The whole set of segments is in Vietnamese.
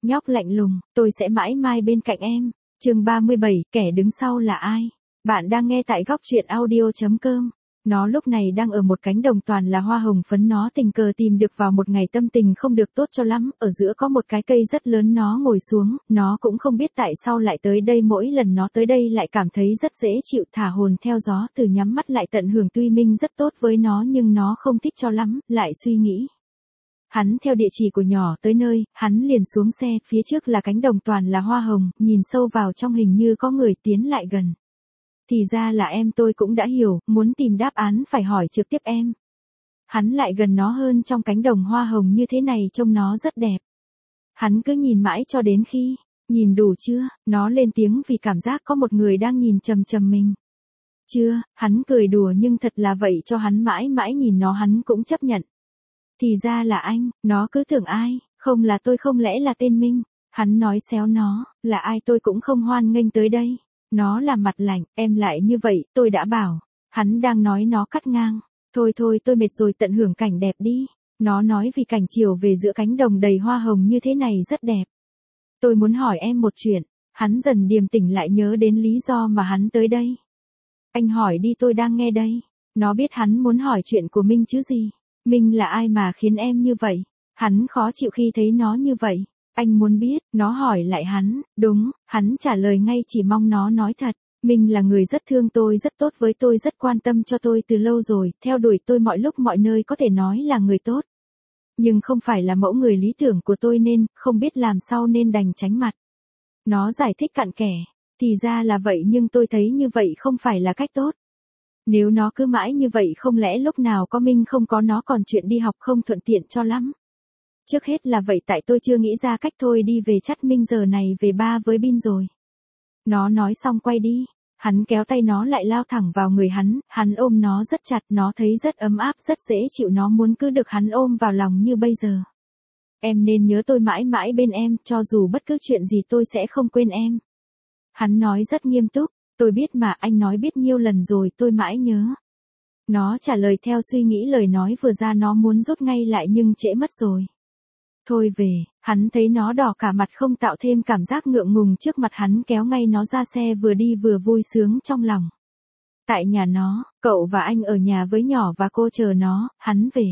Nhóc lạnh lùng, tôi sẽ mãi mãi bên cạnh em. Chương 37, kẻ đứng sau là ai? Bạn đang nghe tại góc truyện audio.com. Nó lúc này đang ở một cánh đồng toàn là hoa hồng phấn, nó tình cờ tìm được vào một ngày tâm tình không được tốt cho lắm, ở giữa có một cái cây rất lớn, nó ngồi xuống, nó cũng không biết tại sao lại tới đây, mỗi lần nó tới đây lại cảm thấy rất dễ chịu, thả hồn theo gió, từ nhắm mắt lại tận hưởng. Tuy Minh rất tốt với nó nhưng nó không thích cho lắm, lại suy nghĩ. Hắn theo địa chỉ của nhỏ tới nơi, hắn liền xuống xe, phía trước là cánh đồng toàn là hoa hồng, nhìn sâu vào trong hình như có người tiến lại gần. Thì ra là em, tôi cũng đã hiểu, muốn tìm đáp án phải hỏi trực tiếp em. Hắn lại gần nó hơn, trong cánh đồng hoa hồng như thế này trông nó rất đẹp. Hắn cứ nhìn mãi cho đến khi, nhìn đủ chưa, nó lên tiếng vì cảm giác có một người đang nhìn chằm chằm mình. Chưa, hắn cười đùa nhưng thật là vậy, cho hắn mãi mãi nhìn nó hắn cũng chấp nhận. Thì ra là anh, nó cứ tưởng ai, không là tôi, không lẽ là tên Minh. Hắn nói xéo nó, là ai tôi cũng không hoan nghênh tới đây. Nó làm mặt lạnh, em lại như vậy, tôi đã bảo. Hắn đang nói nó cắt ngang. Thôi thôi, tôi mệt rồi, tận hưởng cảnh đẹp đi. Nó nói vì cảnh chiều về giữa cánh đồng đầy hoa hồng như thế này rất đẹp. Tôi muốn hỏi em một chuyện. Hắn dần điềm tĩnh lại, nhớ đến lý do mà hắn tới đây. Anh hỏi đi, tôi đang nghe đây. Nó biết hắn muốn hỏi chuyện của Minh chứ gì. Minh là ai mà khiến em như vậy? Hắn khó chịu khi thấy nó như vậy. Anh muốn biết, nó hỏi lại hắn. Đúng, hắn trả lời ngay, chỉ mong nó nói thật. Minh là người rất thương tôi, rất tốt với tôi, rất quan tâm cho tôi từ lâu rồi, theo đuổi tôi mọi lúc mọi nơi, có thể nói là người tốt. Nhưng không phải là mẫu người lý tưởng của tôi nên, không biết làm sao nên đành tránh mặt. Nó giải thích cặn kẽ. Thì ra là vậy, nhưng tôi thấy như vậy không phải là cách tốt. Nếu nó cứ mãi như vậy, không lẽ lúc nào có Minh không có nó còn chuyện đi học không thuận tiện cho lắm. Trước hết là vậy, tại tôi chưa nghĩ ra cách, thôi đi về, chắt Minh giờ này về ba với Bin rồi. Nó nói xong quay đi, hắn kéo tay nó lại, lao thẳng vào người hắn ôm nó rất chặt, nó thấy rất ấm áp, rất dễ chịu, nó muốn cứ được hắn ôm vào lòng như bây giờ. Em nên nhớ tôi mãi mãi bên em, cho dù bất cứ chuyện gì tôi sẽ không quên em. Hắn nói rất nghiêm túc. Tôi biết mà, anh nói biết nhiêu lần rồi, tôi mãi nhớ. Nó trả lời theo suy nghĩ lời nói vừa ra, nó muốn rút ngay lại nhưng trễ mất rồi. Thôi về, hắn thấy nó đỏ cả mặt, không tạo thêm cảm giác ngượng ngùng trước mặt hắn, kéo ngay nó ra xe, vừa đi vừa vui sướng trong lòng. Tại nhà nó, cậu và anh ở nhà với nhỏ và cô chờ nó, hắn về.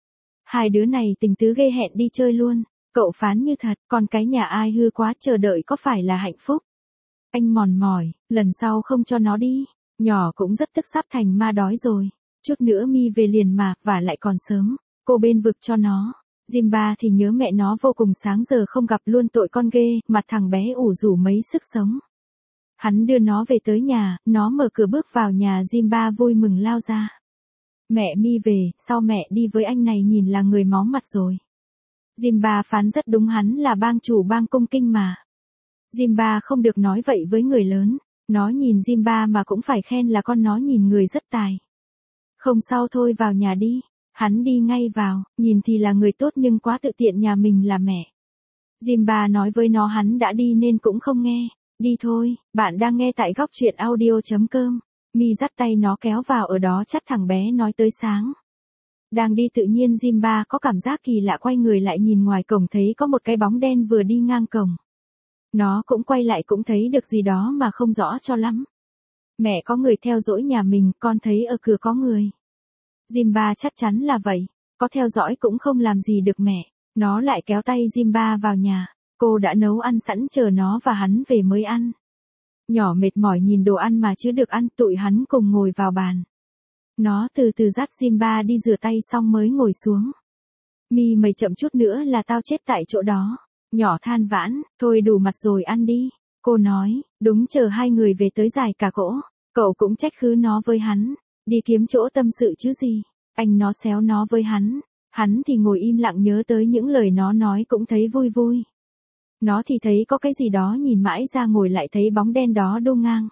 Hai đứa này tình tứ ghê, hẹn đi chơi luôn. Cậu phán như thật, con cái nhà ai hư quá, chờ đợi có phải là hạnh phúc. Anh mòn mỏi, lần sau không cho nó đi. Nhỏ cũng rất tức, sắp thành ma đói rồi. Chút nữa Mi về liền mà, và lại còn sớm. Cô bên vực cho nó. Jimba thì nhớ mẹ nó vô cùng, sáng giờ không gặp luôn, tội con ghê, mặt thằng bé ủ rũ mấy sức sống. Hắn đưa nó về tới nhà, nó mở cửa bước vào nhà, Jimba vui mừng lao ra. Mẹ Mi về, sao mẹ đi với anh này nhìn là người máu mặt rồi. Jimba phán rất đúng, hắn là bang chủ bang cung kinh mà. Jimba không được nói vậy với người lớn. Nó nhìn Jimba mà cũng phải khen là con nó nhìn người rất tài. Không sao, thôi vào nhà đi. Hắn đi ngay vào, nhìn thì là người tốt nhưng quá tự tiện, nhà mình là mẹ. Jimba nói với nó hắn đã đi nên cũng không nghe. Đi thôi, bạn đang nghe tại góc truyện audio.com. Mi dắt tay nó kéo vào, ở đó chắt thằng bé nói tới sáng. Đang đi tự nhiên Jimba có cảm giác kỳ lạ, quay người lại nhìn ngoài cổng, thấy có một cái bóng đen vừa đi ngang cổng. Nó cũng quay lại, cũng thấy được gì đó mà không rõ cho lắm. Mẹ, có người theo dõi nhà mình, con thấy ở cửa có người. Jimba chắc chắn là vậy, có theo dõi cũng không làm gì được mẹ. Nó lại kéo tay Jimba vào nhà, cô đã nấu ăn sẵn chờ nó và hắn về mới ăn. Nhỏ mệt mỏi nhìn đồ ăn mà chưa được ăn, tụi hắn cùng ngồi vào bàn. Nó từ từ dắt Jimba đi rửa tay xong mới ngồi xuống. Mi, mày chậm chút nữa là tao chết tại chỗ đó. Nhỏ than vãn, thôi đủ mặt rồi, ăn đi. Cô nói, đúng, chờ hai người về tới dài cả cỗ. Cậu cũng trách cứ nó với hắn. Đi kiếm chỗ tâm sự chứ gì. Anh nó xéo nó với hắn. Hắn thì ngồi im lặng, nhớ tới những lời nó nói cũng thấy vui vui. Nó thì thấy có cái gì đó, nhìn mãi ra ngồi lại thấy bóng đen đó đu ngang.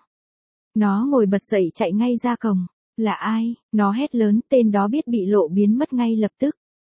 Nó ngồi bật dậy chạy ngay ra cổng. Là ai? Nó hét lớn, tên đó biết bị lộ biến mất ngay lập tức.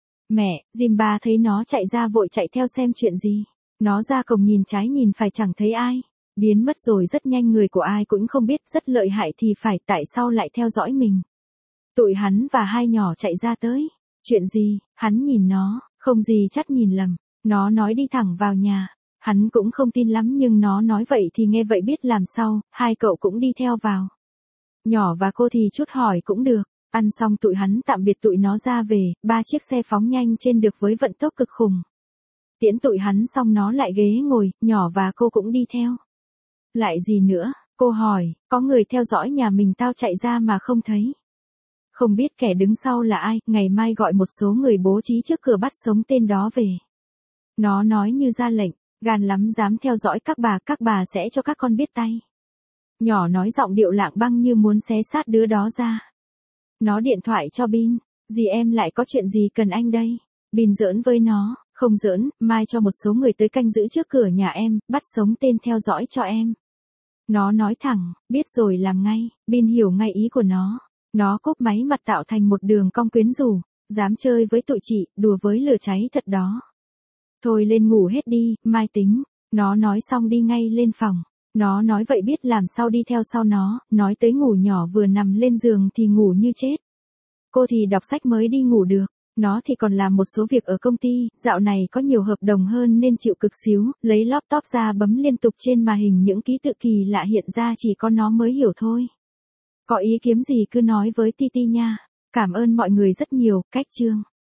Mẹ, Jimba thấy nó chạy ra vội chạy theo xem chuyện gì. Nó ra cổng nhìn trái nhìn phải chẳng thấy ai. Biến mất rồi rất nhanh, người của ai cũng không biết, rất lợi hại thì phải, tại sao lại theo dõi mình. Tụi hắn và hai nhỏ chạy ra tới. Chuyện gì? Hắn nhìn nó, không gì chắc nhìn lầm. Nó nói đi thẳng vào nhà. Hắn cũng không tin lắm nhưng nó nói vậy thì nghe vậy biết làm sao, hai cậu cũng đi theo vào. Nhỏ và cô thì chút hỏi cũng được, ăn xong tụi hắn tạm biệt tụi nó ra về, 3 chiếc xe phóng nhanh trên được với vận tốc cực khủng. Tiễn tụi hắn xong nó lại ghế ngồi, nhỏ và cô cũng đi theo. Lại gì nữa, cô hỏi, có người theo dõi nhà mình tao chạy ra mà không thấy. Không biết kẻ đứng sau là ai, ngày mai gọi một số người bố trí trước cửa bắt sống tên đó về. Nó nói như ra lệnh, gan lắm dám theo dõi các bà sẽ cho các con biết tay. Nhỏ nói giọng điệu lạng băng như muốn xé xác đứa đó ra. Nó điện thoại cho Bin, dì em lại có chuyện gì cần anh đây. Bin giỡn với nó, không giỡn, mai cho một số người tới canh giữ trước cửa nhà em, bắt sống tên theo dõi cho em. Nó nói thẳng, biết rồi làm ngay, Bin hiểu ngay ý của nó. Nó cúp máy mặt tạo thành một đường cong quyến rũ, dám chơi với tụi chị, đùa với lửa cháy thật đó. Thôi lên ngủ hết đi, mai tính. Nó nói xong đi ngay lên phòng. Nó nói vậy biết làm sao đi theo sau nó, nói tới ngủ nhỏ vừa nằm lên giường thì ngủ như chết. Cô thì đọc sách mới đi ngủ được. Nó thì còn làm một số việc ở công ty, dạo này có nhiều hợp đồng hơn nên chịu cực xíu, lấy laptop ra bấm liên tục trên màn hình những ký tự kỳ lạ hiện ra chỉ có nó mới hiểu thôi. Có ý kiến gì cứ nói với Titi nha. Cảm ơn mọi người rất nhiều, cách chương.